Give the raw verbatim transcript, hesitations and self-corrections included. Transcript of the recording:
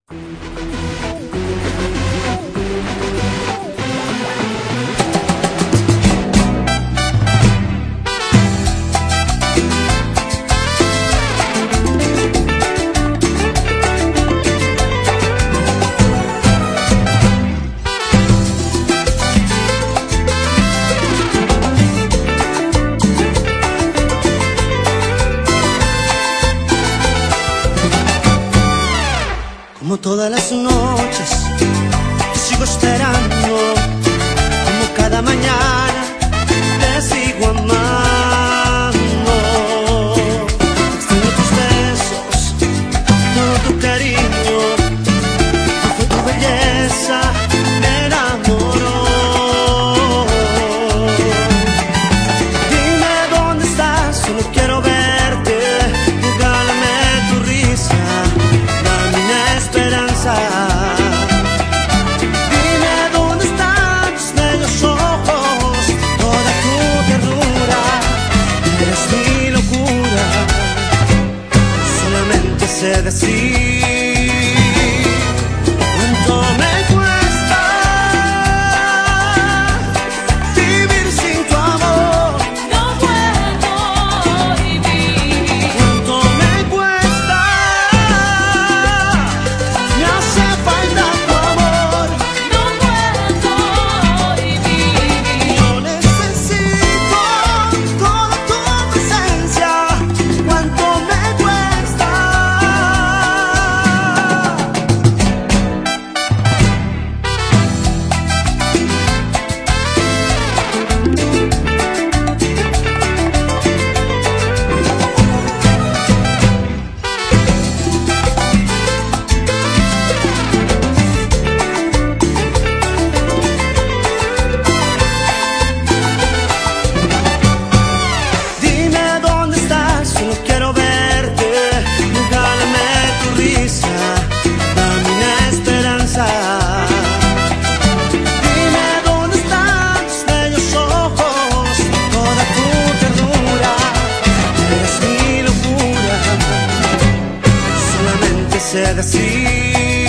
Como todas las noches, te sigo esperando. Como cada mañana, te sigo amando. Extraño tus besos, todo tu cariño. Fue tu belleza, me enamoró. Dime dónde estás, solo quiero verte. Regálame tu risa, dame una esperanza. Dime dónde están tus bellos ojos, toda tu ternura. Eres mi locura, solamente sé decir cuánto me cuesta vivir sin tu amor. No puedo vivir. Cuánto me cuesta, me hace falta tu amor. No puedo vivir. Yo necesito toda tu presencia. Cuánto me cuesta. Dime dónde estás, solo quiero verte. Regálame tu risa, dame una esperanza. Dime dónde están tus bellos ojos, toda tu ternura. Eres mi locura, solamente sé decir